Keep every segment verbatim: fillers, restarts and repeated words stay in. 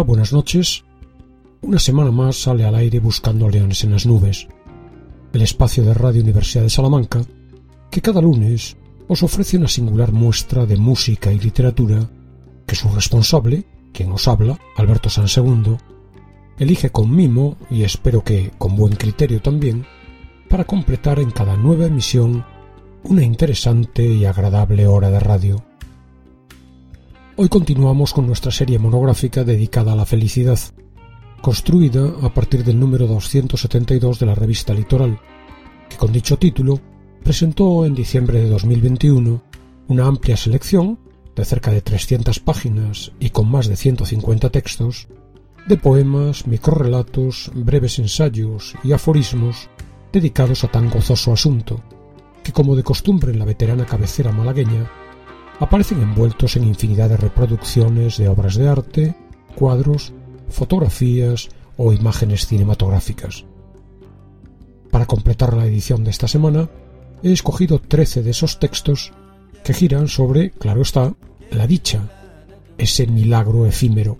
Hola, buenas noches. Una semana más sale al aire Buscando Leones en las Nubes, el espacio de Radio Universidad de Salamanca, que cada lunes os ofrece una singular muestra de música y literatura que su responsable, quien os habla, Alberto Sansegundo, elige con mimo, y espero que con buen criterio también, para completar en cada nueva emisión una interesante y agradable hora de radio. Hoy continuamos con nuestra serie monográfica dedicada a la felicidad, construida a partir del número doscientos setenta y dos de la revista Litoral, que con dicho título presentó en diciembre de dos mil veintiuno una amplia selección de cerca de trescientas páginas y con más de ciento cincuenta textos de poemas, microrrelatos, breves ensayos y aforismos dedicados a tan gozoso asunto, que como de costumbre en la veterana cabecera malagueña, aparecen envueltos en infinidad de reproducciones de obras de arte, cuadros, fotografías o imágenes cinematográficas. Para completar la edición de esta semana, he escogido trece de esos textos que giran sobre, claro está, la dicha, ese milagro efímero.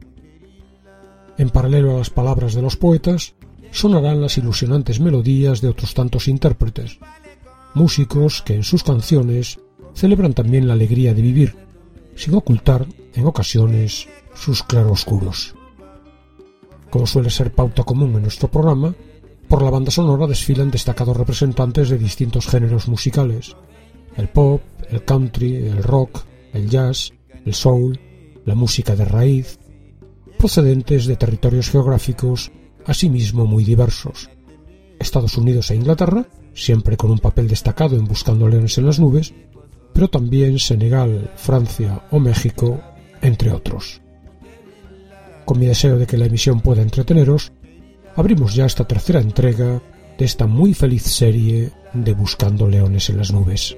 En paralelo a las palabras de los poetas, sonarán las ilusionantes melodías de otros tantos intérpretes, músicos que en sus canciones celebran también la alegría de vivir, sin ocultar, en ocasiones, sus claroscuros. Como suele ser pauta común en nuestro programa, por la banda sonora desfilan destacados representantes de distintos géneros musicales: el pop, el country, el rock, el jazz, el soul, la música de raíz, procedentes de territorios geográficos asimismo muy diversos: Estados Unidos e Inglaterra, siempre con un papel destacado en Buscando Leones en las Nubes, pero también Senegal, Francia o México, entre otros. Con mi deseo de que la emisión pueda entreteneros, abrimos ya esta tercera entrega de esta muy feliz serie de Buscando Leones en las Nubes.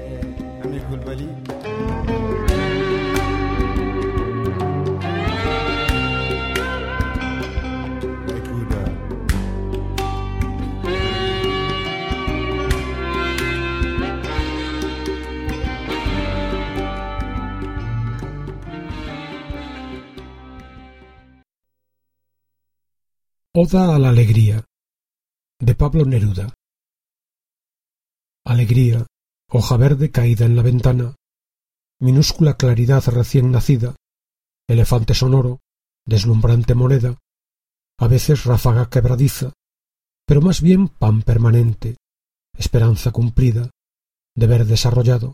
Oda a la alegría, de Pablo Neruda. Alegría, hoja verde caída en la ventana, minúscula claridad recién nacida, elefante sonoro, deslumbrante moneda, a veces ráfaga quebradiza, pero más bien pan permanente, esperanza cumplida, deber desarrollado.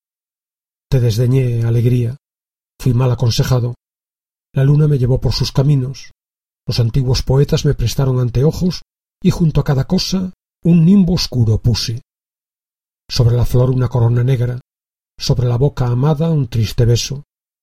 Te desdeñé, alegría, fui mal aconsejado, la luna me llevó por sus caminos, los antiguos poetas me prestaron anteojos y junto a cada cosa un nimbo oscuro puse. Sobre la flor una corona negra, sobre la boca amada un triste beso.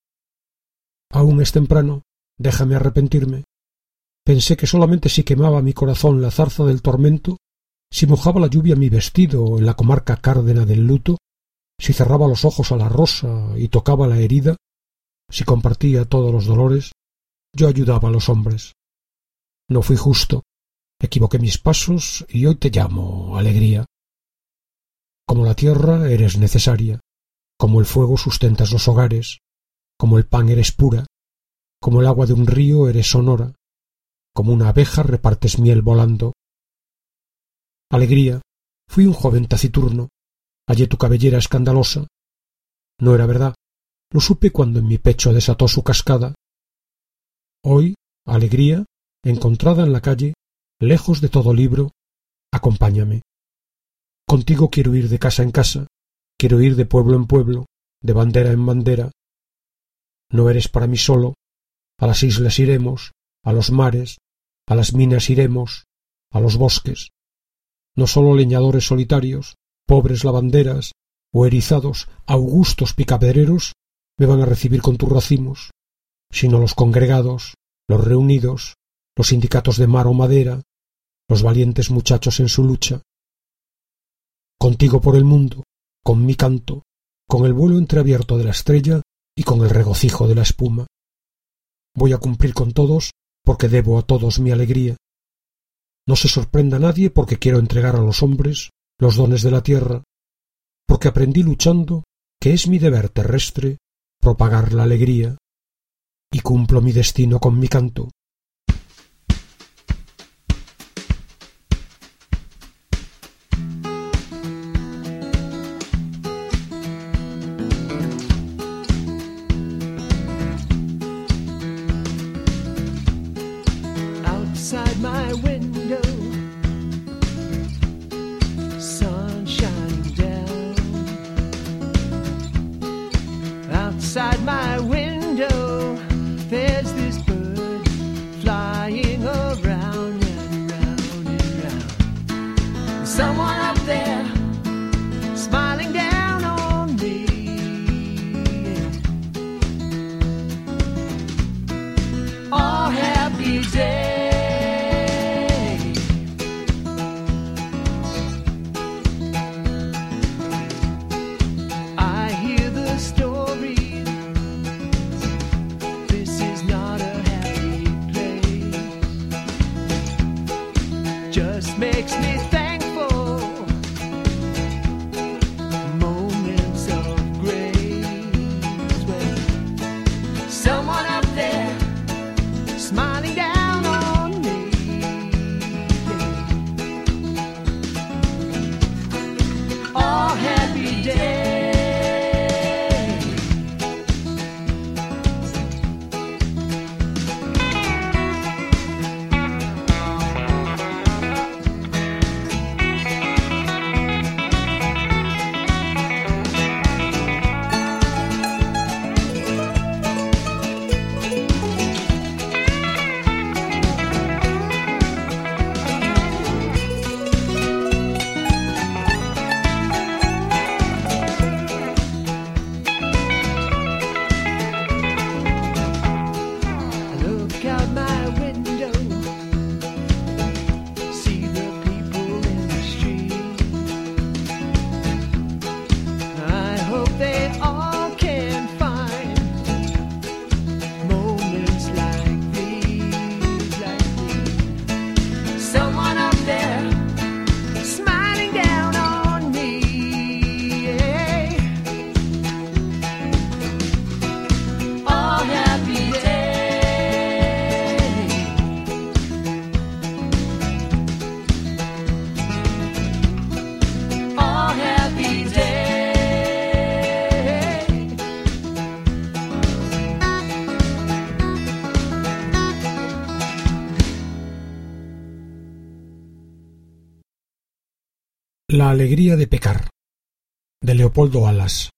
Aún es temprano, déjame arrepentirme. Pensé que solamente si quemaba mi corazón la zarza del tormento, si mojaba la lluvia mi vestido en la comarca cárdena del luto, si cerraba los ojos a la rosa y tocaba la herida, si compartía todos los dolores, yo ayudaba a los hombres. No fui justo, equivoqué mis pasos y hoy te llamo alegría. Como la tierra eres necesaria, como el fuego sustentas los hogares, como el pan eres pura, como el agua de un río eres sonora, como una abeja repartes miel volando. Alegría, fui un joven taciturno, hallé tu cabellera escandalosa. No era verdad, lo supe cuando en mi pecho desató su cascada. Hoy, alegría, encontrada en la calle, lejos de todo libro, acompáñame. Contigo quiero ir de casa en casa, quiero ir de pueblo en pueblo, de bandera en bandera. No eres para mí solo, a las islas iremos, a los mares, a las minas iremos, a los bosques. No solo leñadores solitarios, pobres lavanderas o erizados, augustos picadereros me van a recibir con tus racimos, sino los congregados, los reunidos, los sindicatos de mar o madera, los valientes muchachos en su lucha. Contigo por el mundo, con mi canto, con el vuelo entreabierto de la estrella y con el regocijo de la espuma. Voy a cumplir con todos porque debo a todos mi alegría. No se sorprenda nadie porque quiero entregar a los hombres los dones de la tierra, porque aprendí luchando que es mi deber terrestre propagar la alegría, y cumplo mi destino con mi canto. Outside my window, sun shining down. Outside my window, there's this bird flying around and round and round. Someone up there smiling down on me. Oh, happy day. Makes me thankful. Moments of grace when someone up there smiling down on me. Oh, happy day. La alegría de pecar, de Leopoldo Alas.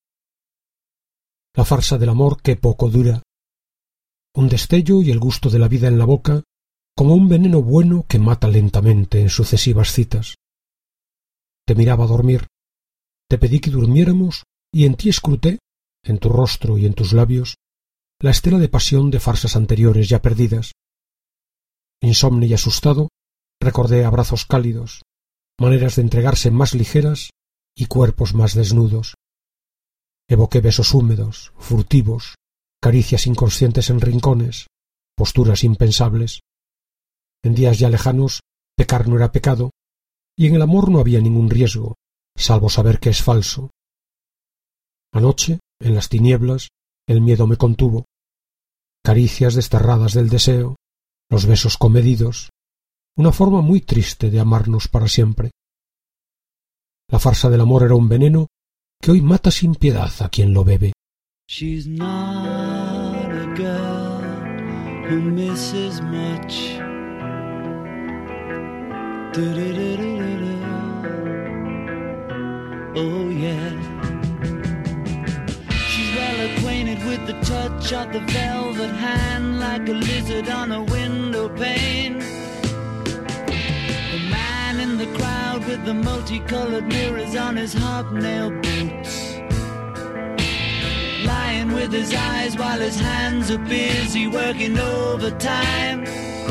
La farsa del amor que poco dura. Un destello y el gusto de la vida en la boca, como un veneno bueno que mata lentamente en sucesivas citas. Te miraba dormir, te pedí que durmiéramos y en ti escruté, en tu rostro y en tus labios, la estela de pasión de farsas anteriores ya perdidas. Insomne y asustado, recordé abrazos cálidos, maneras de entregarse más ligeras y cuerpos más desnudos. Evoqué besos húmedos, furtivos, caricias inconscientes en rincones, posturas impensables. En días ya lejanos, pecar no era pecado, y en el amor no había ningún riesgo, salvo saber que es falso. Anoche, en las tinieblas, el miedo me contuvo. Caricias desterradas del deseo, los besos comedidos, una forma muy triste de amarnos para siempre. La farsa del amor era un veneno que hoy mata sin piedad a quien lo bebe. She's not a girl who misses much. Du-du-du-du-du-du. Oh yeah. She's well acquainted with the touch of the velvet hand, like a lizard on a window pane. The man in the crowd with the multicolored mirrors on his hobnail boots, lying with his eyes while his hands are busy working overtime.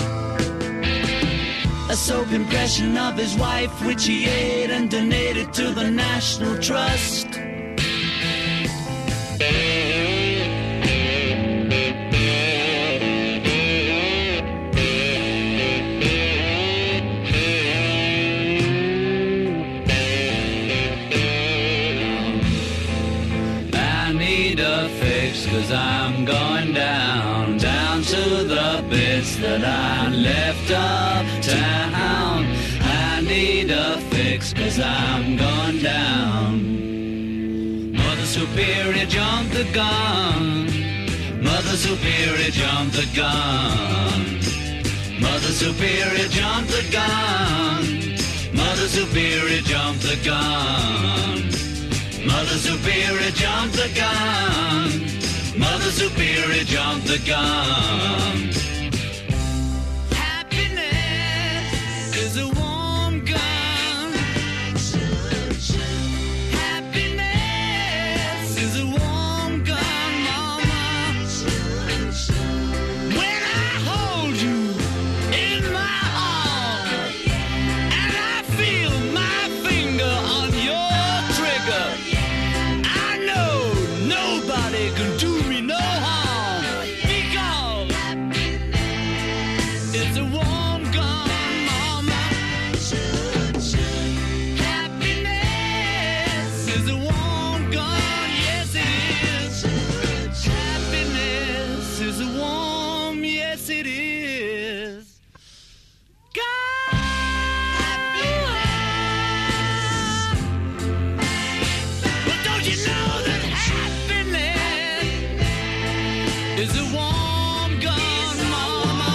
A soap impression of his wife, which he ate and donated to the National Trust. I need a fix, 'cause I'm going down, down. it's that I left uptown. I need a fix, cause I'm gone down. Mother Superior jumped the gun. Mother Superior jumped the gun. Mother Superior jumped the gun. Mother Superior jumped the gun. Mother Superior jumped the gun. Mother Superior jumped the gun. Happiness is a warm gun. Happiness is a warm gun, mama. When I hold you in my arms and I feel my finger on your trigger, I know nobody can do me no harm, because it's a warm gun, mama. Happiness is a warm gun, yes it is. Happiness is a warm, yes it is. God, but don't you know that happiness is a warm gun, mama?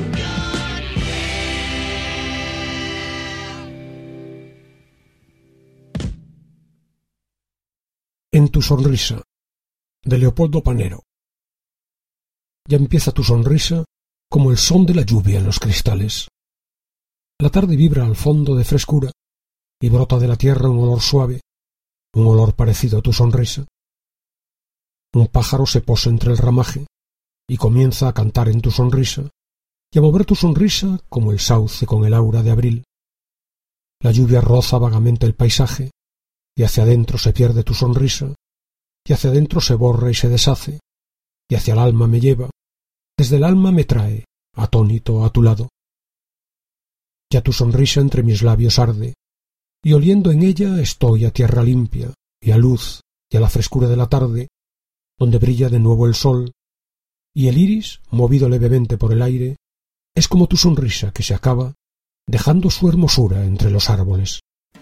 En tu sonrisa, de Leopoldo Panero. Ya empieza tu sonrisa como el son de la lluvia en los cristales. La tarde vibra al fondo de frescura y brota de la tierra un olor suave, un olor parecido a tu sonrisa. Un pájaro se posa entre el ramaje y comienza a cantar en tu sonrisa y a mover tu sonrisa como el sauce con el aura de abril. La lluvia roza vagamente el paisaje y hacia adentro se pierde tu sonrisa y hacia adentro se borra y se deshace y hacia el alma me lleva, desde el alma me trae, atónito a tu lado. Ya tu sonrisa entre mis labios arde y oliendo en ella estoy a tierra limpia y a luz y a la frescura de la tarde, donde brilla de nuevo el sol, y el iris, movido levemente por el aire, es como tu sonrisa que se acaba, dejando su hermosura entre los árboles.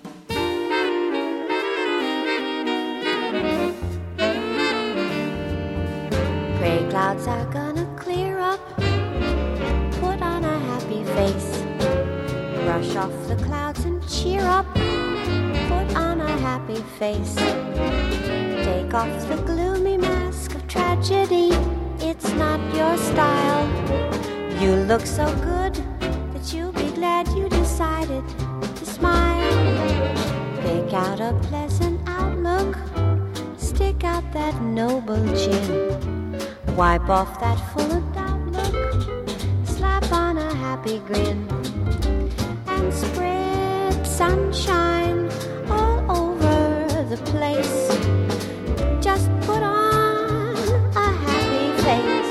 Gray clouds are gonna clear up. Put on a happy face. Brush off the clouds and cheer up. Put on a happy face. Take off the gloomy mask of tragedy. It's not your style. You look so good that you'll be glad you decided to smile. Pick out a pleasant outlook. Stick out that noble chin. Wipe off that full of doubt look. Slap on a happy grin. And spread sunshine all over the place. Just put on a happy face.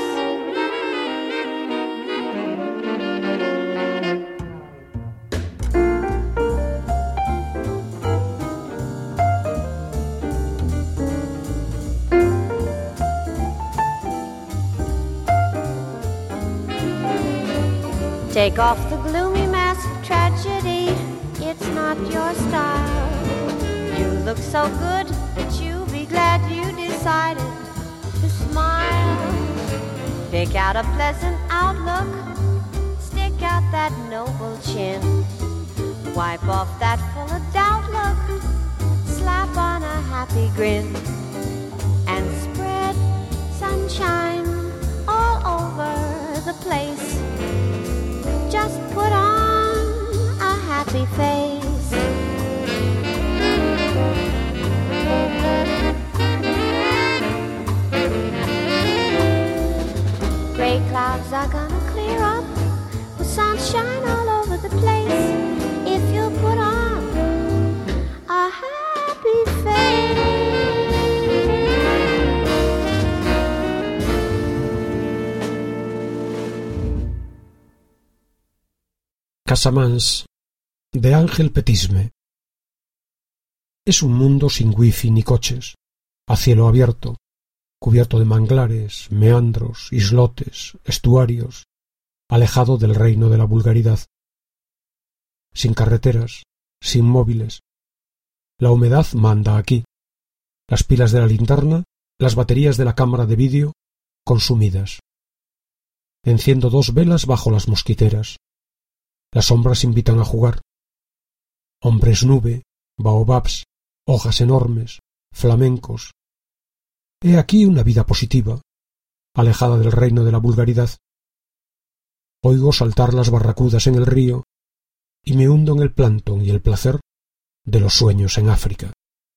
Take off the gloomy mask of tragedy. It's not your style. You look so good that you'll be glad you decided to smile. Pick out a pleasant outlook. Stick out that noble chin. Wipe off that full of doubt look. Slap on a happy grin. And spread sunshine all over the place. Just put on a happy face. Gray clouds are gonna clear up with sunshine all over the place. If you put on a happy face. Casamance, de Ángel Petisme. Es un mundo sin wifi ni coches, a cielo abierto, cubierto de manglares, meandros, islotes, estuarios, alejado del reino de la vulgaridad. Sin carreteras, sin móviles. La humedad manda aquí. Las pilas de la linterna, las baterías de la cámara de vídeo, consumidas. Enciendo dos velas bajo las mosquiteras. Las sombras invitan a jugar. Hombres nube, baobabs, hojas enormes, flamencos. He aquí una vida positiva, alejada del reino de la vulgaridad. Oigo saltar las barracudas en el río y me hundo en el plancton y el placer de los sueños en África.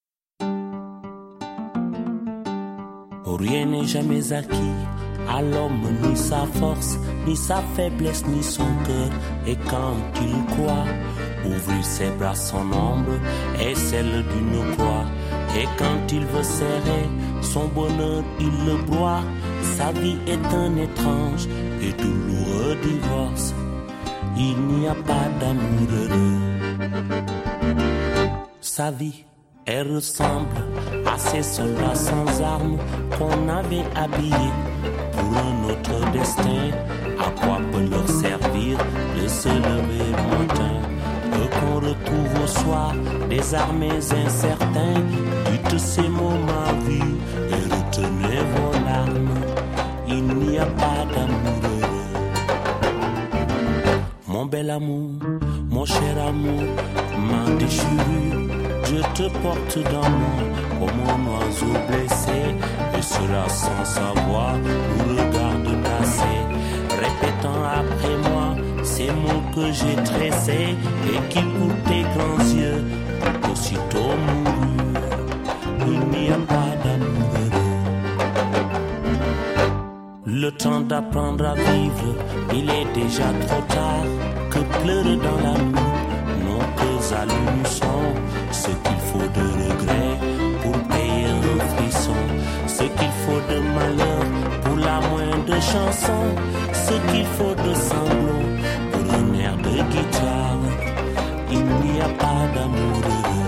Rien n'est jamais acquis à l'homme, ni sa force, ni sa faiblesse, ni son cœur. Et quand il croit ouvrir ses bras, son ombre est celle d'une croix. Et quand il veut serrer son bonheur, il le broie. Sa vie est un étrange et douloureux divorce. Il n'y a pas d'amour heureux. Sa vie, elle ressemble à ces soldats sans armes qu'on avait habillés pour un autre destin. À quoi peut leur servir de se lever le matin? Eux qu'on retrouve au soir, désarmés, incertains. Dites ces mots, ma vie, et retenez vos larmes. Il n'y a pas d'amour heureux. Mon bel amour, mon cher amour, ma déchirure, je te porte dans moi comme un oiseau blessé, et cela sans savoir, nous regarde passer, répétant après moi ces mots que j'ai tressés et qui pour tes grands yeux tout aussitôt moururent. Il n'y a pas d'amour heureux. Le temps d'apprendre à vivre, il est déjà trop tard. Que pleurer dans la nuit nos cœurs à l'unisson. Ce qu'il faut de regret pour payer un frisson. Ce qu'il faut de malheur pour la moindre chanson. Ce qu'il faut de sanglots pour un air de guitare. Il n'y a pas d'amour heureux.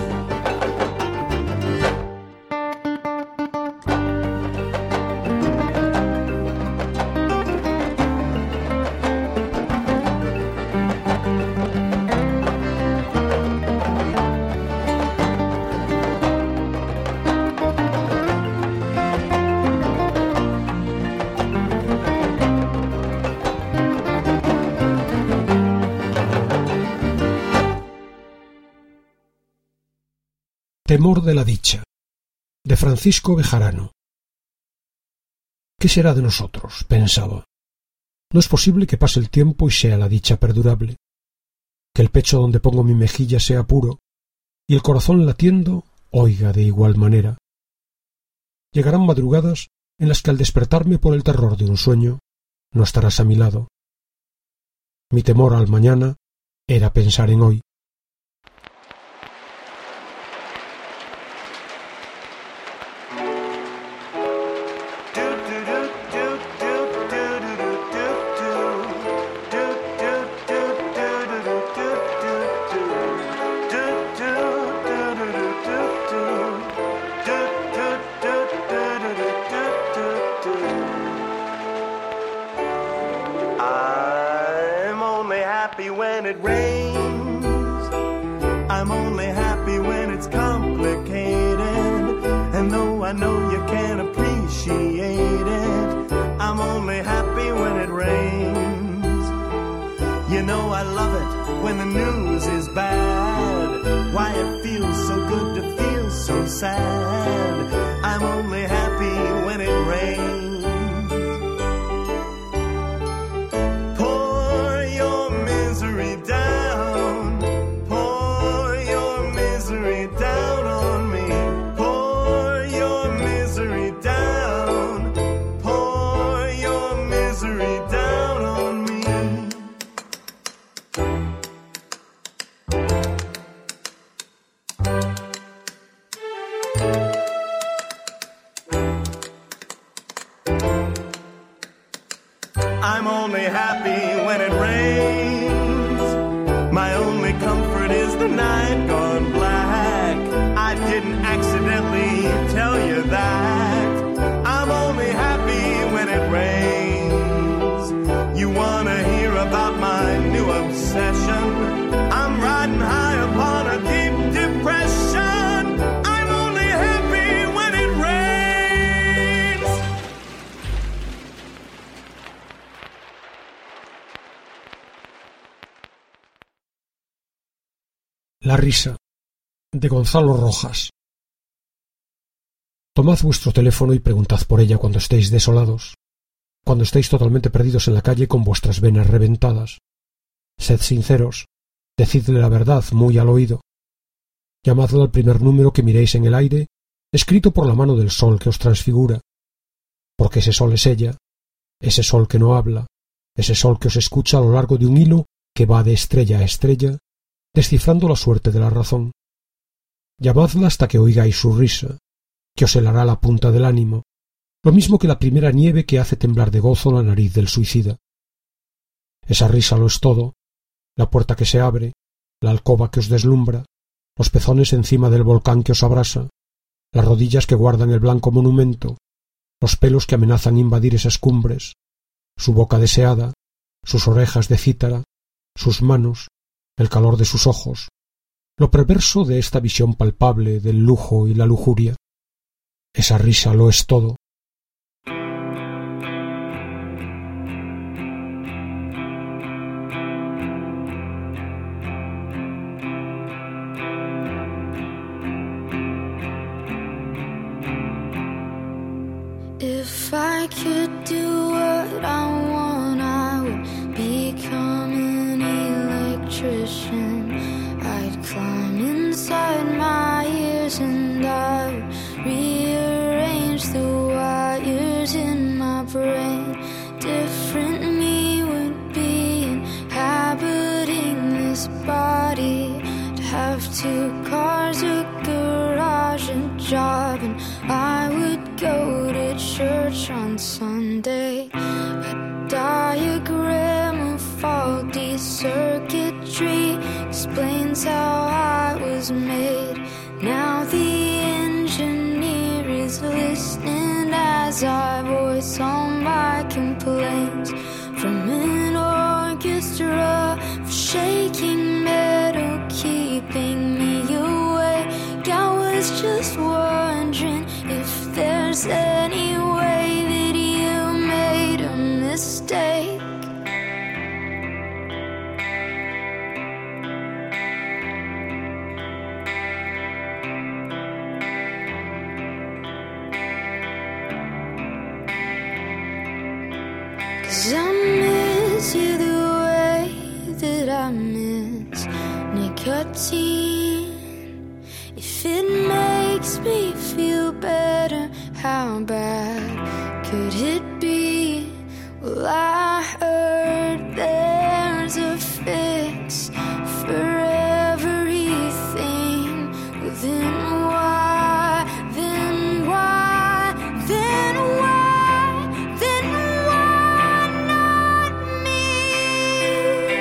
Temor de la dicha, de Francisco Bejarano. ¿Qué será de nosotros?, pensaba. No es posible que pase el tiempo y sea la dicha perdurable, que el pecho donde pongo mi mejilla sea puro, y el corazón latiendo oiga de igual manera. Llegarán madrugadas en las que al despertarme por el terror de un sueño, no estarás a mi lado. Mi temor al mañana era pensar en hoy. When it rains, I'm only happy when it's complicated. And though I know you can't appreciate it, I'm only happy when it rains. You know I love it when the news is bad. Why it feels so good to feel so sad. I'm only happy when it rains. La risa, de Gonzalo Rojas. Tomad vuestro teléfono y preguntad por ella cuando estéis desolados, cuando estéis totalmente perdidos en la calle con vuestras venas reventadas. Sed sinceros, decidle la verdad muy al oído. Llamadla al primer número que miréis en el aire, escrito por la mano del sol que os transfigura, porque ese sol es ella, ese sol que no habla, ese sol que os escucha a lo largo de un hilo que va de estrella a estrella, descifrando la suerte de la razón. Llamadla hasta que oigáis su risa, que os helará la punta del ánimo, lo mismo que la primera nieve que hace temblar de gozo la nariz del suicida. Esa risa lo es todo, la puerta que se abre, la alcoba que os deslumbra, los pezones encima del volcán que os abrasa, las rodillas que guardan el blanco monumento, los pelos que amenazan invadir esas cumbres, su boca deseada, sus orejas de cítara, sus manos, el calor de sus ojos, lo perverso de esta visión palpable del lujo y la lujuria. Esa risa lo es todo. If I could do what I want, I would become an electrician. I'd climb inside my ears and I would rearrange the wires in my brain. Different me would be inhabiting this body. To have two cars, a garage, a job, and I would go to church on Sunday. A diagram of faulty circuitry explains how I was made. Now the engineer is listening as I voice all my complaints. From an orchestra of shaking metal keeping me awake, I was just wondering if there's any way that you made a mistake. Cause I miss you the way that I miss nicotine. If it makes me feel better, how bad could it be? Well, I heard there's a fix for everything. Well, then why, then why, then why, then why not me?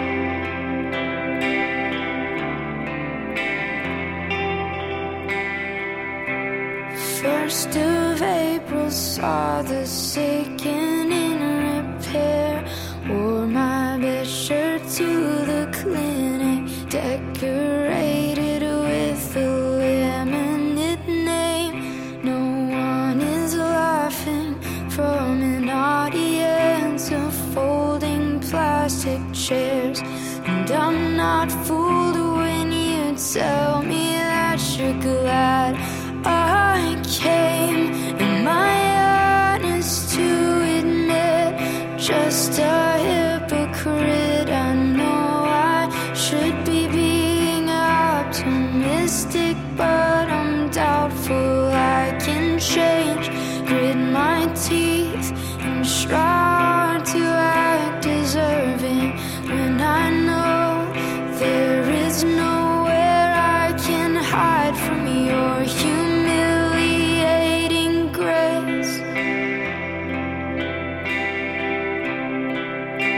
First of April saw the second in repair. Wore my best shirt to the clinic, decorated with a laminate name. No one is laughing from an audience of folding plastic chairs. And I'm not fooled when you tell me that you're glad I came. Am I honest to admit, just a hypocrite? I know I should be being optimistic, but I'm doubtful I can change. Grit my teeth and try to act deserving when I know there is nowhere I can hide from your humiliating grace.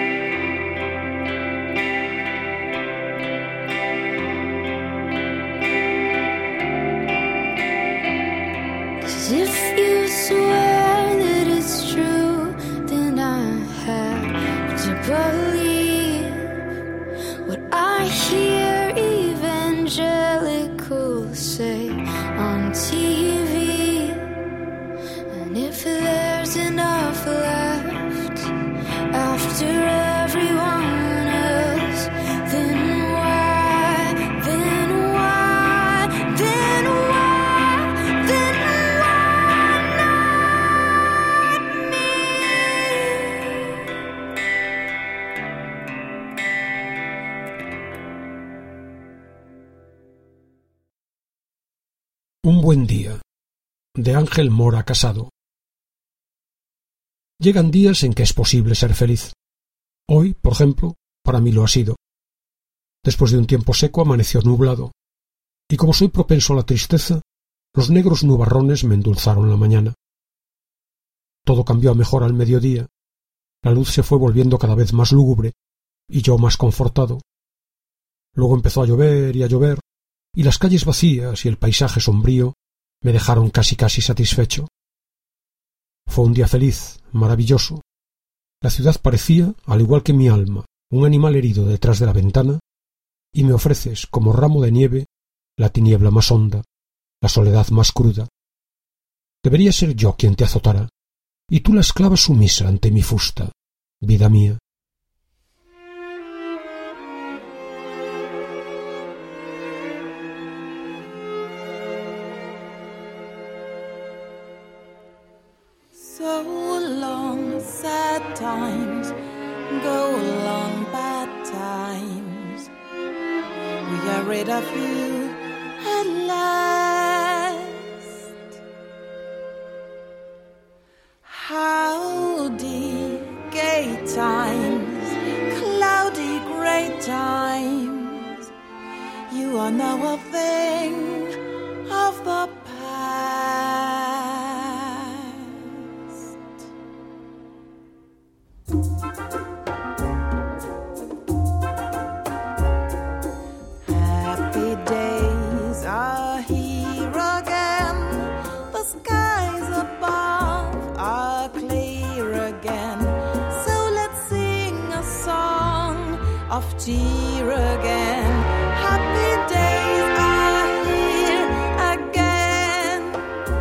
Un buen día, de Ángel Mora Casado. Llegan días en que es posible ser feliz. Hoy, por ejemplo, para mí lo ha sido. Después de un tiempo seco amaneció nublado, y como soy propenso a la tristeza, los negros nubarrones me endulzaron la mañana. Todo cambió a mejor al mediodía. La luz se fue volviendo cada vez más lúgubre, y yo más confortado. Luego empezó a llover y a llover, y las calles vacías y el paisaje sombrío me dejaron casi casi satisfecho. Fue un día feliz, maravilloso. La ciudad parecía, al igual que mi alma, un animal herido detrás de la ventana, y me ofreces, como ramo de nieve, la tiniebla más honda, la soledad más cruda. Debería ser yo quien te azotara, y tú la esclava sumisa ante mi fusta, vida mía. So long, sad times, go along, bad times. We are rid of you at last. Howdy, gay times, cloudy, grey times. You are now a thing of the past. Happy days are here again. The skies above are clear again. So let's sing a song of cheer again. Happy days are here again.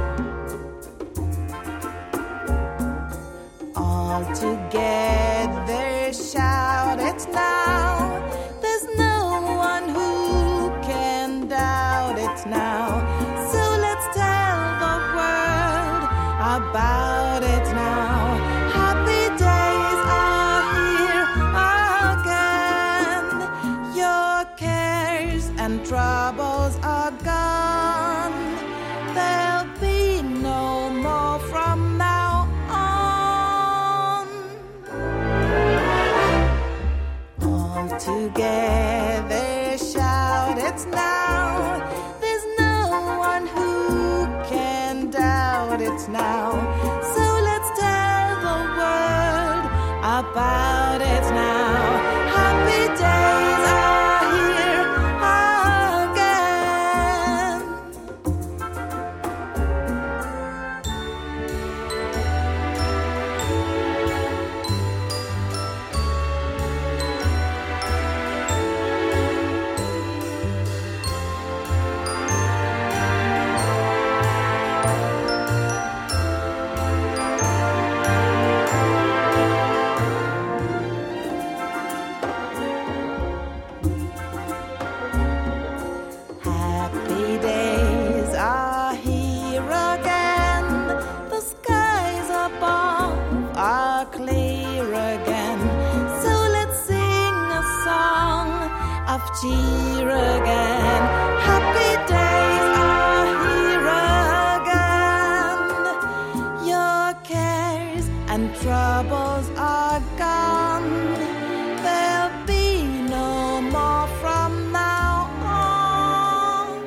All together shout it now. There's no one who can doubt it now. So let's tell the world about it now. Happy days are here again. Your cares and troubles are gone. There'll be no more from now on. All together shout it now. There's no one who can doubt it now. So let's tell the world about it now. Happy days are here again. Happy days are here again. The skies above are clear again. So let's sing a song of cheer again. Happy days are here again. Your cares and troubles are gone. There'll be no more from now on.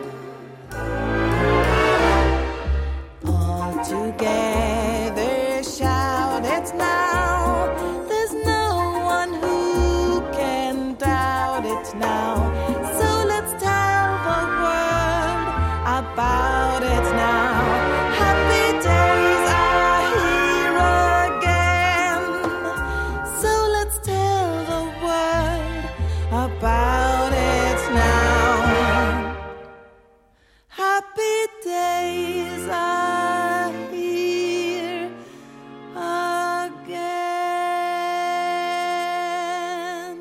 All together shout it now. There's no one who can doubt it now. So let's tell the world about it now. Happy days are here again. So let's tell the world about it now. Happy days are here again.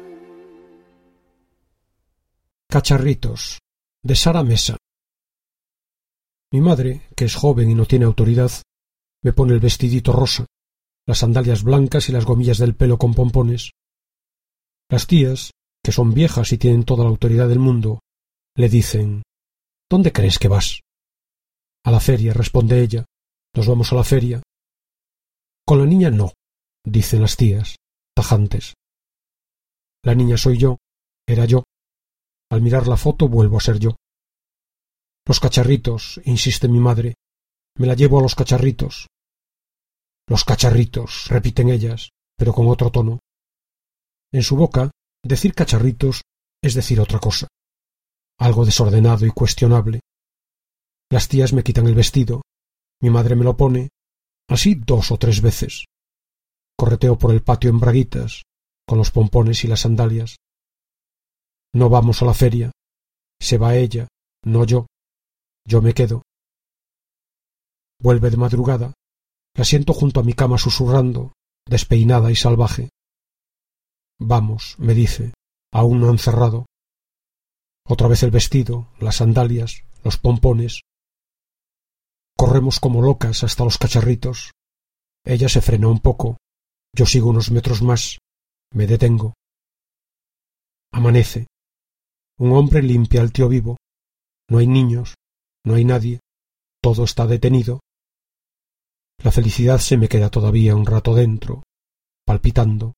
Cacharritos, de Sara Mesa. Mi madre, que es joven y no tiene autoridad, me pone el vestidito rosa, las sandalias blancas y las gomillas del pelo con pompones. Las tías, que son viejas y tienen toda la autoridad del mundo, le dicen: ¿Dónde crees que vas? A la feria, responde ella. Nos vamos a la feria. Con la niña no, dicen las tías, tajantes. La niña soy yo, era yo. Al mirar la foto vuelvo a ser yo. Los cacharritos, insiste mi madre. Me la llevo a los cacharritos. Los cacharritos, repiten ellas, pero con otro tono. En su boca, decir cacharritos es decir otra cosa, algo desordenado y cuestionable. Las tías me quitan el vestido, mi madre me lo pone, así dos o tres veces. Correteo por el patio en braguitas, con los pompones y las sandalias. No vamos a la feria, se va ella, no yo, yo me quedo. Vuelve de madrugada, la siento junto a mi cama susurrando, despeinada y salvaje. Vamos, me dice, aún no han cerrado. Otra vez el vestido, las sandalias, los pompones. Corremos como locas hasta los cacharritos. Ella se frena un poco, yo sigo unos metros más, me detengo. Amanece. Un hombre limpia al tío vivo. No hay niños, no hay nadie, todo está detenido. La felicidad se me queda todavía un rato dentro, palpitando.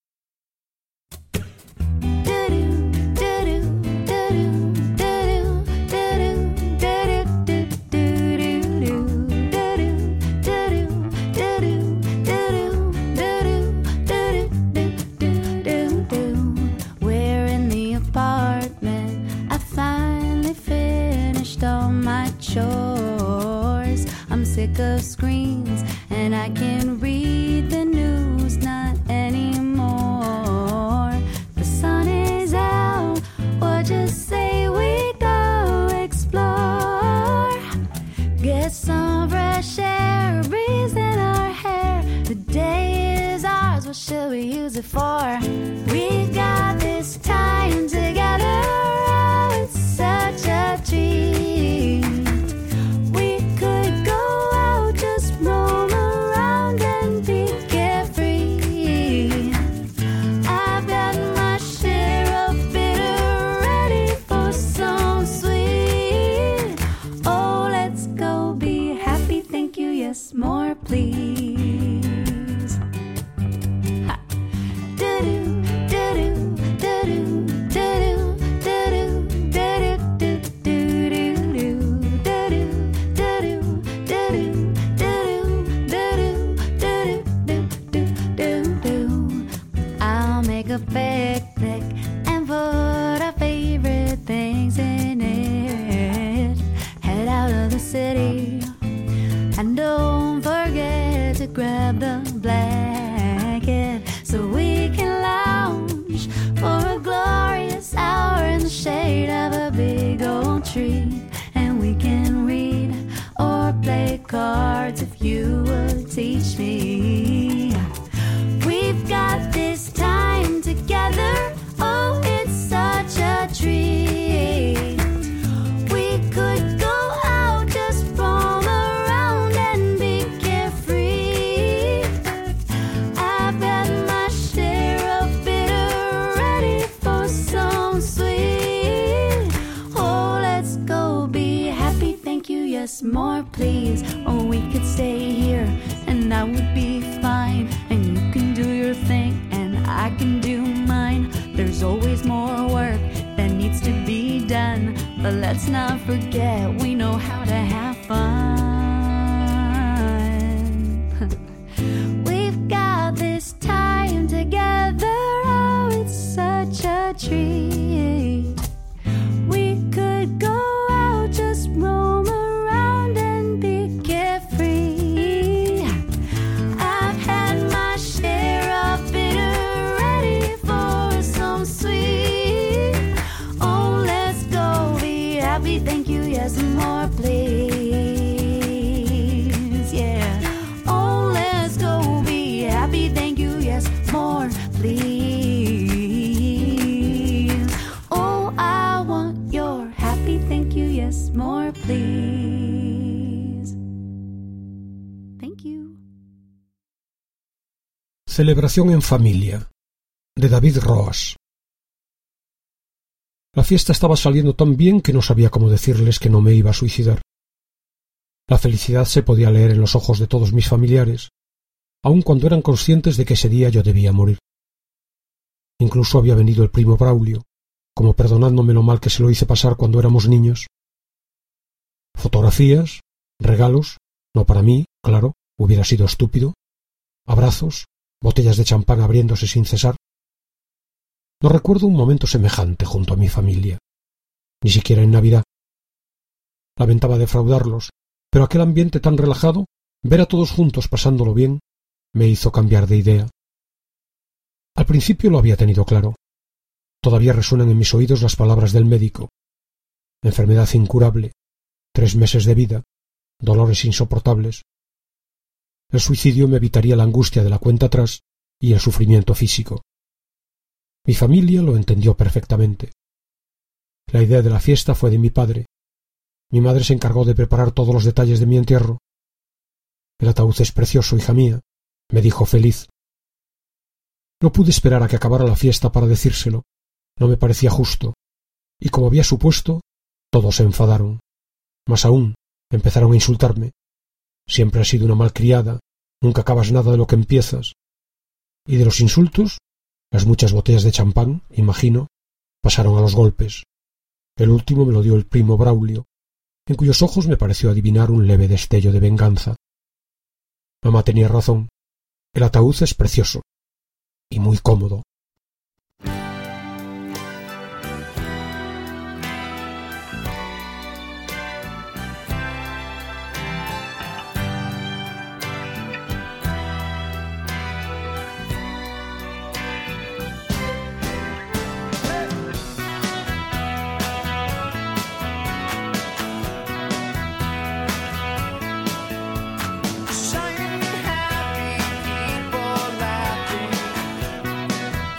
We're in the apartment. I finally finished all my chores. I'm sick of screens and I can't read the news, not anymore. The sun is out, or just say we go explore. Get some fresh air, breeze in our hair. The day is ours, what should we use it for? We got this time together, oh, it's such a treat. We could go out, just roam around and be carefree. I've got my share of bitter ready for some sweet. Oh, let's go be happy, thank you, yes, more please. Ha. Do-do, do-do, do-do, do-do, do-do, do-do, do-do, do-do, do-do, do-do. I'll make a picnic and put our favorite things in it. Head out of the city and don't forget to grab the blanket so we can lounge for a glorious hour in the shade of a big old tree. And we can read or play cards if you would teach me. We've got this time together, oh, it's such a treat. We could go out, just roam around and be carefree. I've got my share of bitter ready for some sweet. Oh, let's go be happy, thank you, yes, more please. Or we could stay here and that would be fine. And you can do your thing and I can do mine. There's always more work that needs to be done, but let's not forget we know how to have fun. We've got this time together, oh, it's such a treat. We could go out, just roam around and be carefree. I've had my share of bitter ready for some sweet. Oh, let's go be happy, thank you, yes, more please. Yeah. Oh, let's go be happy, thank you, yes, more please. Oh, I want your happy, thank you, yes, more please. Thank you. Celebración en familia, de David Roas. La fiesta estaba saliendo tan bien que no sabía cómo decirles que no me iba a suicidar. La felicidad se podía leer en los ojos de todos mis familiares, aun cuando eran conscientes de que ese día yo debía morir. Incluso había venido el primo Braulio, como perdonándome lo mal que se lo hice pasar cuando éramos niños. Fotografías, regalos, no para mí, claro, hubiera sido estúpido, abrazos, botellas de champán abriéndose sin cesar. No recuerdo un momento semejante junto a mi familia, ni siquiera en Navidad. Lamentaba defraudarlos, pero aquel ambiente tan relajado, ver a todos juntos pasándolo bien, me hizo cambiar de idea. Al principio lo había tenido claro. Todavía resuenan en mis oídos las palabras del médico. Enfermedad incurable, tres meses de vida, dolores insoportables. El suicidio me evitaría la angustia de la cuenta atrás y el sufrimiento físico. Mi familia lo entendió perfectamente. La idea de la fiesta fue de mi padre. Mi madre se encargó de preparar todos los detalles de mi entierro. El ataúd es precioso, hija mía, me dijo feliz. No pude esperar a que acabara la fiesta para decírselo. No me parecía justo. Y como había supuesto, todos se enfadaron. Más aún, empezaron a insultarme. Siempre has sido una malcriada, nunca acabas nada de lo que empiezas. Y de los insultos, las muchas botellas de champán, imagino, pasaron a los golpes. El último me lo dio el primo Braulio, en cuyos ojos me pareció adivinar un leve destello de venganza. Mamá tenía razón. El ataúd es precioso y muy cómodo. Shining happy people laughing.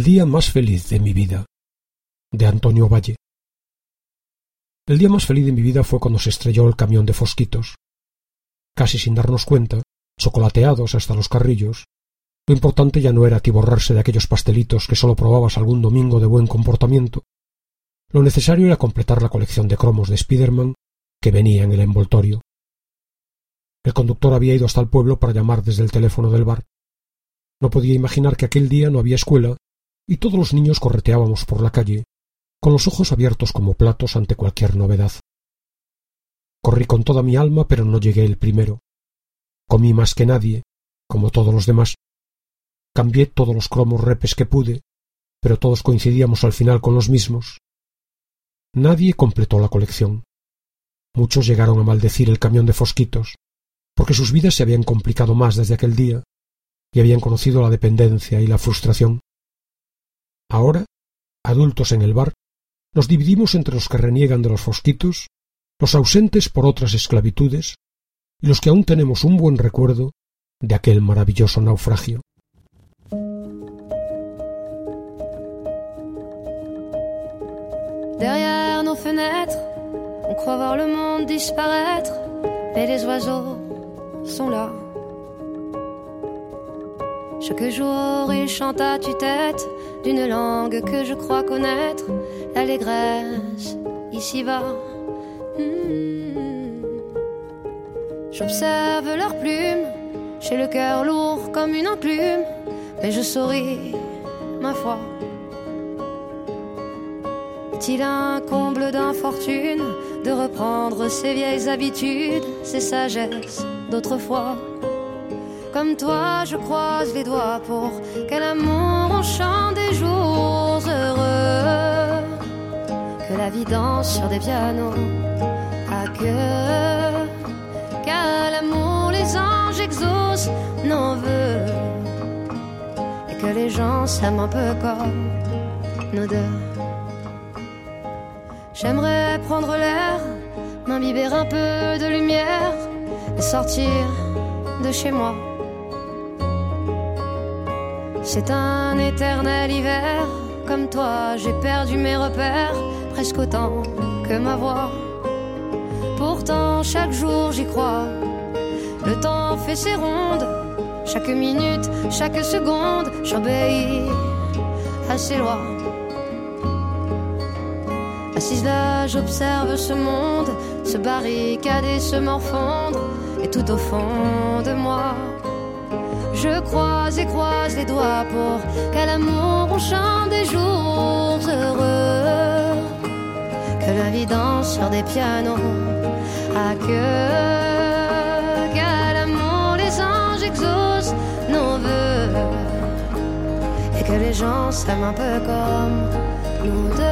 día más feliz de mi vida, de Antonio Valle. El día más feliz de mi vida fue cuando se estrelló el camión de Fosquitos. Casi sin darnos cuenta, chocolateados hasta los carrillos, lo importante ya no era atiborrarse de aquellos pastelitos que solo probabas algún domingo de buen comportamiento. Lo necesario era completar la colección de cromos de Spiderman que venía en el envoltorio. El conductor había ido hasta el pueblo para llamar desde el teléfono del bar. No podía imaginar que aquel día no había escuela y todos los niños correteábamos por la calle, con los ojos abiertos como platos ante cualquier novedad. Corrí con toda mi alma, pero no llegué el primero. Comí más que nadie, como todos los demás. Cambié todos los cromos repes que pude, pero todos coincidíamos al final con los mismos. Nadie completó la colección. Muchos llegaron a maldecir el camión de Fosquitos, porque sus vidas se habían complicado más desde aquel día y habían conocido la dependencia y la frustración. Ahora, adultos en el bar, nos dividimos entre los que reniegan de los Fosquitos, los ausentes por otras esclavitudes y los que aún tenemos un buen recuerdo de aquel maravilloso naufragio. Derrière nos fenêtres, on croit voir le monde disparaître, mais les oiseaux sont là. Chaque jour, ils chantent à tue-tête d'une langue que je crois connaître, l'allégresse ici-bas. Mmh. J'observe leurs plumes, j'ai le cœur lourd comme une enclume, mais je souris, ma foi. Est-il un comble d'infortune de reprendre ses vieilles habitudes, ses sagesses d'autrefois? Comme toi, je croise les doigts pour quel amour on chante des jours heureux, que la vie danse sur des pianos à queue, qu'à l'amour les anges exaucent nos vœux, et que les gens s'aiment un peu comme nous deux. J'aimerais prendre l'air, m'imbiber un peu de lumière et sortir de chez moi. C'est un éternel hiver, comme toi j'ai perdu mes repères, presque autant que ma voix. Pourtant chaque jour j'y crois, le temps fait ses rondes, chaque minute, chaque seconde, j'obéis à ses lois. Assise là, j'observe ce monde se barricader, se morfondre, et tout au fond de moi, je croise et croise les doigts pour qu'à l'amour on chante des jours heureux, que la vie danse sur des pianos à queue, qu'à l'amour les anges exaucent nos vœux, et que les gens s'aiment un peu comme nous deux.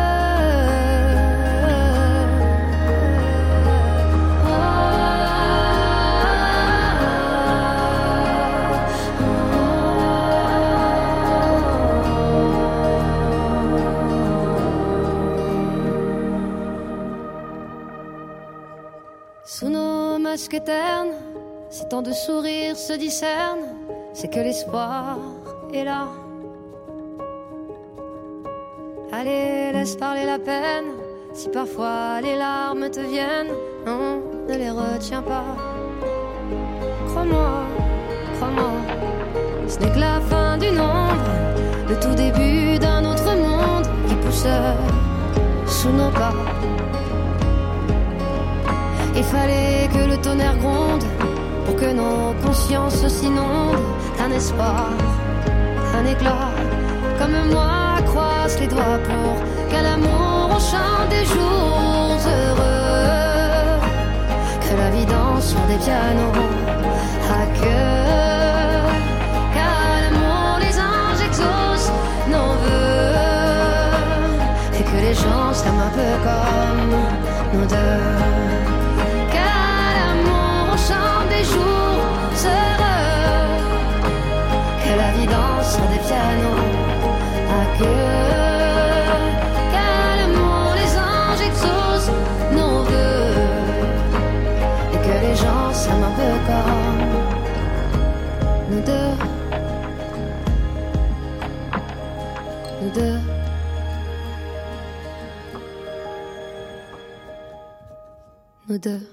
Sous nos masques ternes, si tant de sourires se discernent, c'est que l'espoir est là. Allez, laisse parler la peine, si parfois les larmes te viennent, non, ne les retiens pas. Crois-moi, crois-moi, ce n'est que la fin du nombre, le tout début d'un autre monde qui pousse sous nos pas. Il fallait que le tonnerre gronde pour que nos consciences s'inondent d'un espoir, un éclat. Comme moi, croise les doigts pour qu'à l'amour on chante des jours heureux, que la vie danse sur des pianos à queue, qu'à l'amour les anges exaucent nos vœux, et que les gens s'aiment un peu comme nous deux. Chante des jours heureux, que la vie danse sur des pianos à queue, qu'à l'amour les anges exaucent nos vœux, et que les gens s'aiment un peu comme nous deux. nous deux.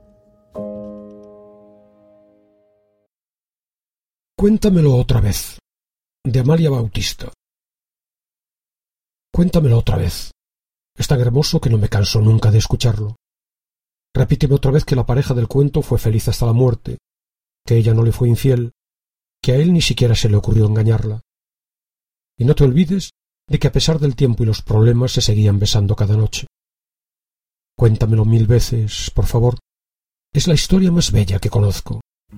Cuéntamelo otra vez, de Amalia Bautista. Cuéntamelo otra vez. Es tan hermoso que no me canso nunca de escucharlo. Repíteme otra vez que la pareja del cuento fue feliz hasta la muerte, que ella no le fue infiel, que a él ni siquiera se le ocurrió engañarla. Y no te olvides de que a pesar del tiempo y los problemas se seguían besando cada noche. Cuéntamelo mil veces, por favor. Es la historia más bella que conozco.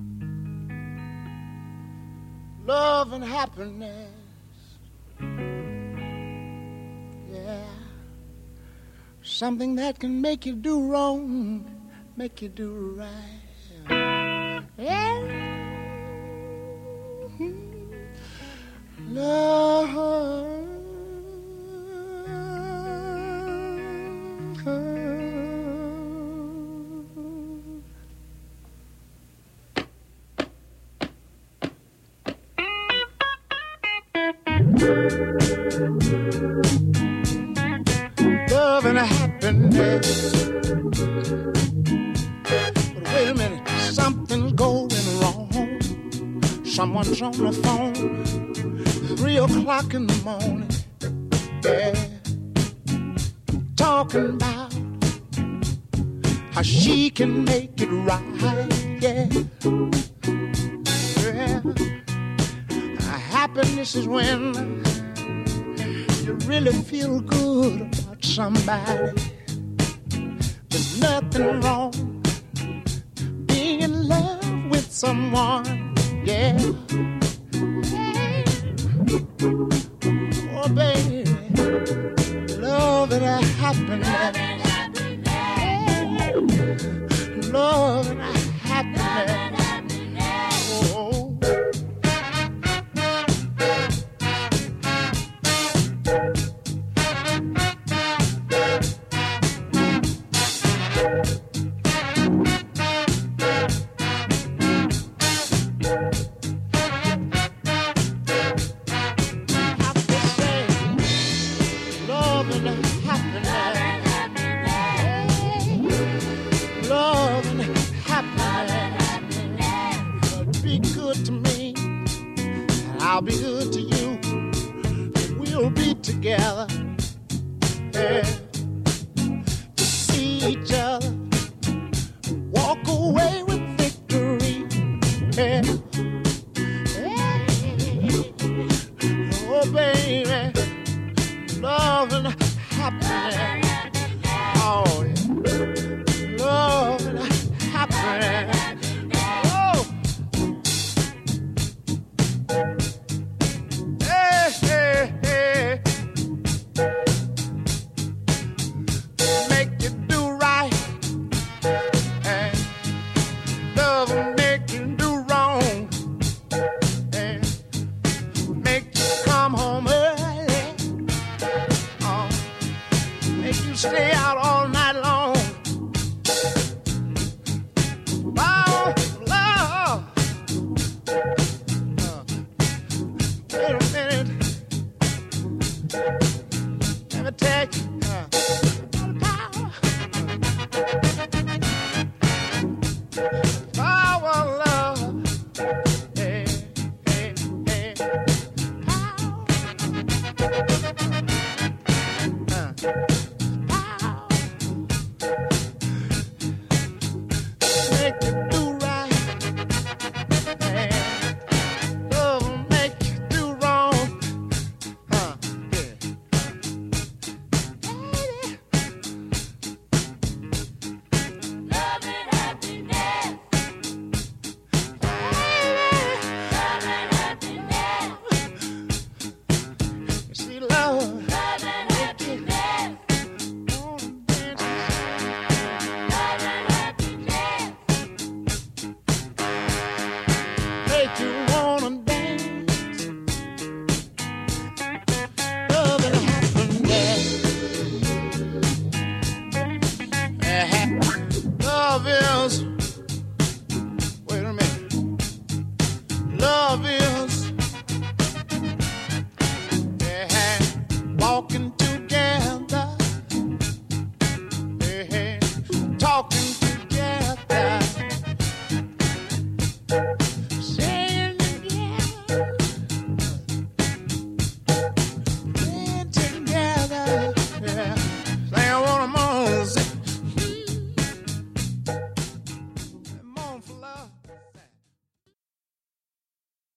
Love and happiness, yeah, something that can make you do wrong, make you do right, yeah. Love. Love and happiness. But wait a minute, something's going wrong. Someone's on the phone, three o'clock in the morning, yeah, talking about how she can make it right, yeah, yeah. Happiness is when you really feel good about somebody. There's nothing wrong being in love with someone, yeah. Oh, baby, love and happiness. Love and happiness. Oh. I'll be good to you. We'll be together, yeah, to see each other, walk away with victory, yeah. Oh, baby, love and happiness. Oh, yeah. Love and happiness. Make you do right,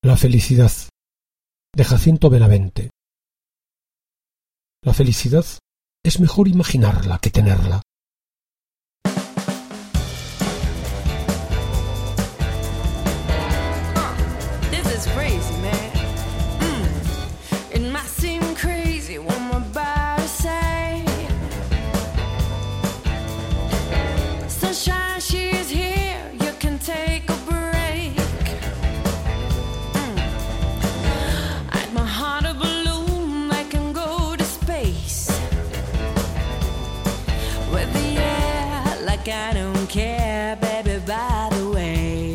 La felicidad, de Jacinto Benavente. La felicidad es mejor imaginarla que tenerla. This is crazy, man. Mm. It might seem crazy what I'm about to say. Sunshine, she's here. You can take a break. Mm. I had my heart a balloon. I can go to space with the air like I don't care, baby. By the way.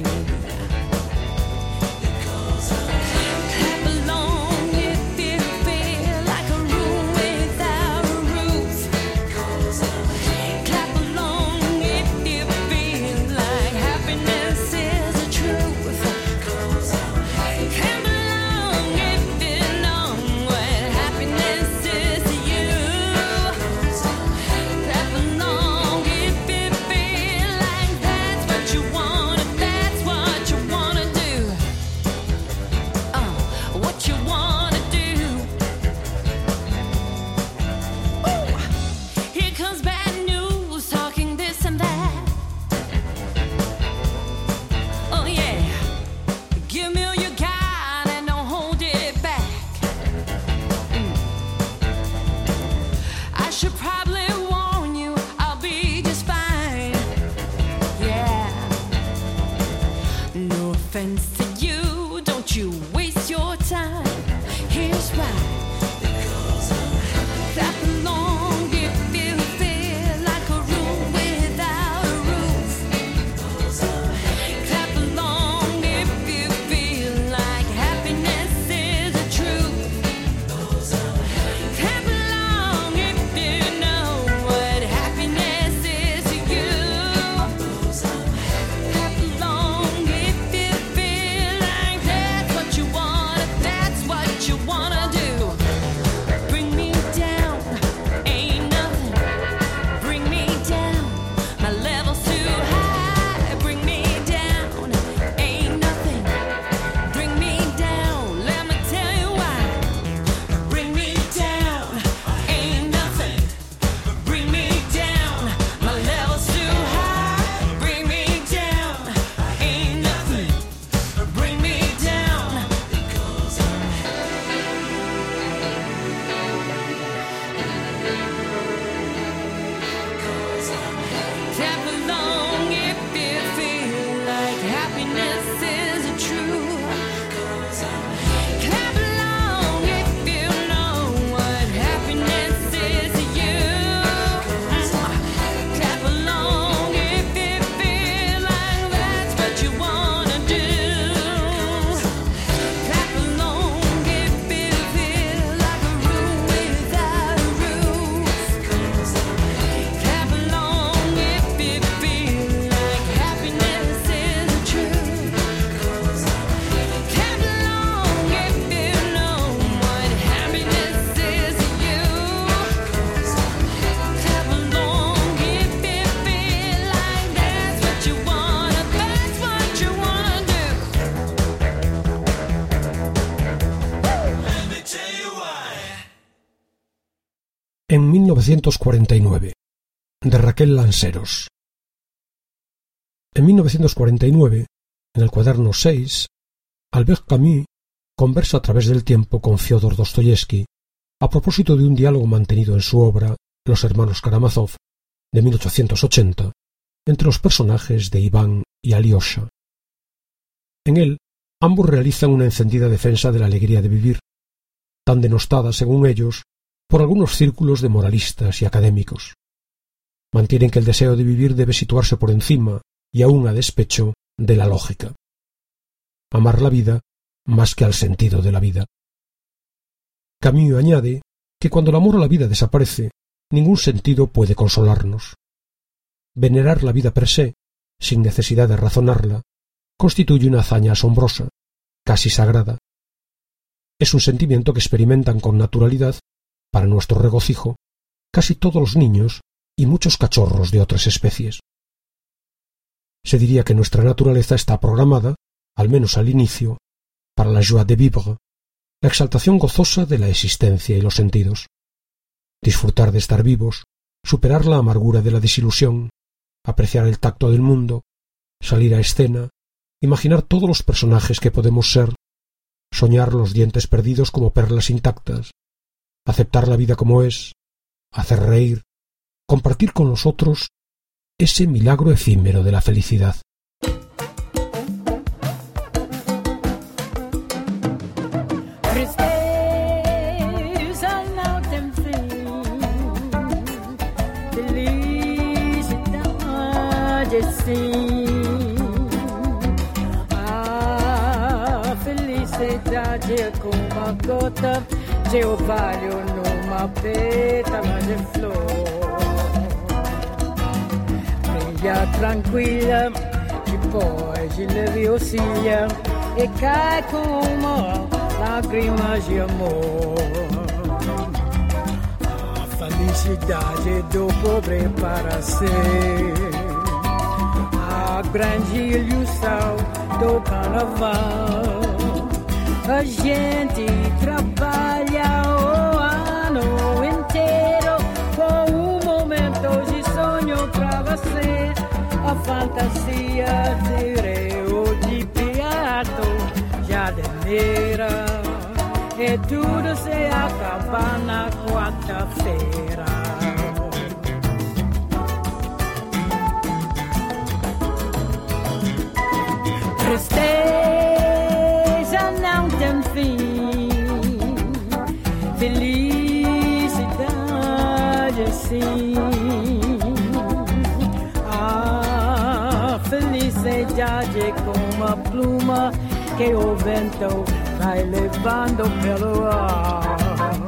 Clap along if you feel like a room without a roof. Clap along if you feel like happiness is the truth. Clap along if you know what happiness is to you. Clap along if you feel like that's what you want, if that's what you wanna do. Uh, what you wanna do. Ooh. Here comes bad news, talking this and that. Oh yeah, give me all you got and don't hold it back. Mm. I should probably warn you, I'll be just fine. Yeah. No offense to you, don't you waste your time. Here's why. Clap along if you feel like a room without a roof. Clap along if you feel like happiness is the truth. Clap along if you know what happiness is to you. Clap along if you feel like that's what you want, if that's what you wanna do. Bring me down, ain't nothing. Bring me down, my level's too high. Bring me down, ain't nothing. Bring me down, let me tell you why. Bring me down, ain't nothing. Bring me down, my level's too high. Bring me down, ain't nothing. Bring me down. Clap along if you feel like happiness is the truth. Clap along if you know what happiness is to you. Clap along if you feel like that's what you wanna do. Clap along if you feel like a room without a roof. Clap along if you feel like happiness is the truth. Clap along if you know what happiness is to you. Clap along if you feel like that's what you wanna, that's what you wanna do. Let me tell you why. En mil novecientos cuarenta y nueve, de Raquel Lanceros. En mil novecientos cuarenta y nueve, en el cuaderno seis, Albert Camus conversa a través del tiempo con Fyodor Dostoyevsky a propósito de un diálogo mantenido en su obra Los hermanos Karamazov, de mil ochocientos ochenta, entre los personajes de Iván y Alyosha. En él, ambos realizan una encendida defensa de la alegría de vivir, tan denostada, según ellos, por algunos círculos de moralistas y académicos. Mantienen que el deseo de vivir debe situarse por encima y aún a despecho de la lógica. Amar la vida más que al sentido de la vida. Camus añade que cuando el amor a la vida desaparece, ningún sentido puede consolarnos. Venerar la vida per se, sin necesidad de razonarla, constituye una hazaña asombrosa, casi sagrada. Es un sentimiento que experimentan con naturalidad, para nuestro regocijo, casi todos los niños y muchos cachorros de otras especies. Se diría que nuestra naturaleza está programada, al menos al inicio, para la joie de vivre, la exaltación gozosa de la existencia y los sentidos. Disfrutar de estar vivos, superar la amargura de la desilusión, apreciar el tacto del mundo, salir a escena, imaginar todos los personajes que podemos ser, soñar los dientes perdidos como perlas intactas, aceptar la vida como es, hacer reír, compartir con los otros ese milagro efímero de la felicidad. A felicidade é como uma gota de orvalho numa pétala de flor. Brilha tranquila, depois de leviosia e cai como lágrimas de amor. A felicidade do pobre para ser a grande ilusão do carnaval. A gente trabalha o ano inteiro com um momento de sonho pra você. A fantasia de Rio de Piato já deneira e tudo se acaba na quarta-feira. Tristeza não tem fim, felicidade sim. A felicidade é como uma pluma que o vento vai levando pelo ar.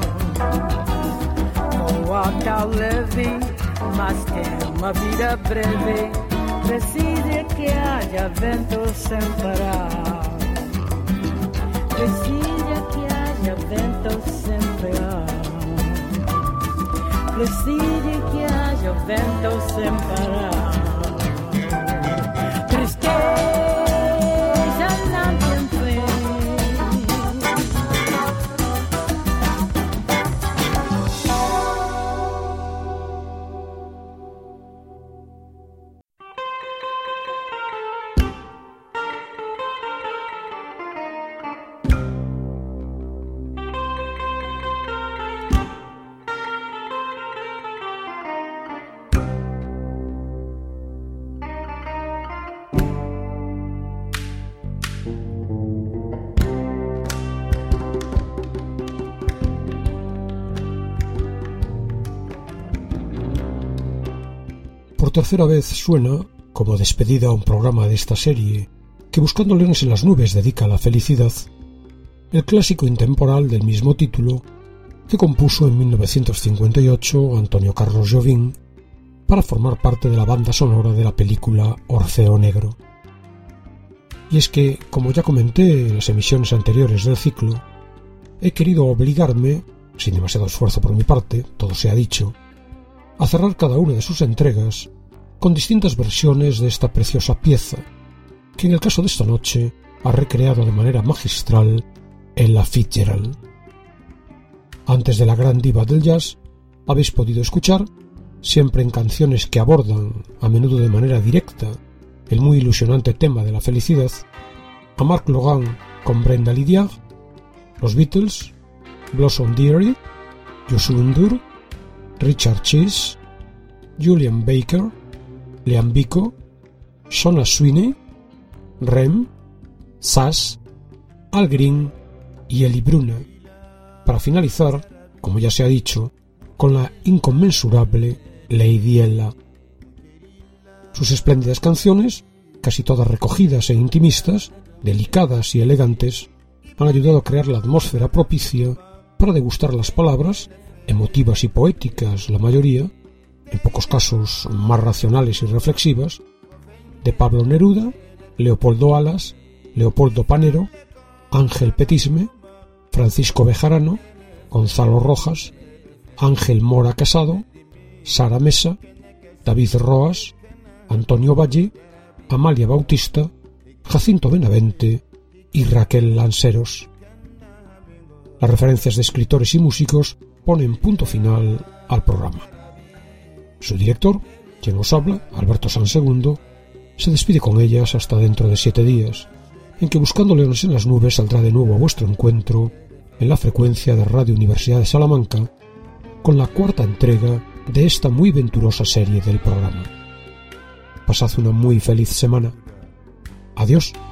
Voa tão leve, mas tem uma vida breve. Precisa que haja vento sem parar. Precisa que haja vento sem parar. Precisa que haja vento sem parar. Tristeza não tem fim. Por tercera vez suena, como despedida a un programa de esta serie, que Buscando Leones en las Nubes dedica a la felicidad, el clásico intemporal del mismo título que compuso en mil novecientos cincuenta y ocho Antonio Carlos Jobim para formar parte de la banda sonora de la película Orfeo Negro. Y es que, como ya comenté en las emisiones anteriores del ciclo, he querido obligarme, sin demasiado esfuerzo por mi parte, todo se ha dicho, a cerrar cada una de sus entregas con distintas versiones de esta preciosa pieza, que en el caso de esta noche ha recreado de manera magistral Ella Fitzgerald. Antes de la gran diva del jazz, habéis podido escuchar, siempre en canciones que abordan, a menudo de manera directa, el muy ilusionante tema de la felicidad, a Mark Logan con Brenda Lydiard, los Beatles, Blossom Dearie, Joshua Undur, Richard Cheese, Julian Baker, Liam Biko, Shona Sweeney, Rem, Sass, Al Green y Eli Bruna, para finalizar, como ya se ha dicho, con la inconmensurable Lady Ella. Sus espléndidas canciones, casi todas recogidas e intimistas, delicadas y elegantes, han ayudado a crear la atmósfera propicia para degustar las palabras, emotivas y poéticas la mayoría, en pocos casos más racionales y reflexivas, de Pablo Neruda, Leopoldo Alas, Leopoldo Panero, Ángel Petisme, Francisco Bejarano, Gonzalo Rojas, Ángel Mora Casado, Sara Mesa, David Roas, Antonio Valle, Amalia Bautista, Jacinto Benavente y Raquel Lanceros. Las referencias de escritores y músicos ponen punto final al programa. Su director, quien os habla, Alberto Sansegundo, se despide con ellas hasta dentro de siete días, en que Buscando Leones en las Nubes saldrá de nuevo a vuestro encuentro en la frecuencia de Radio Universidad de Salamanca con la cuarta entrega de esta muy venturosa serie del programa. Pasad una muy feliz semana. Adiós.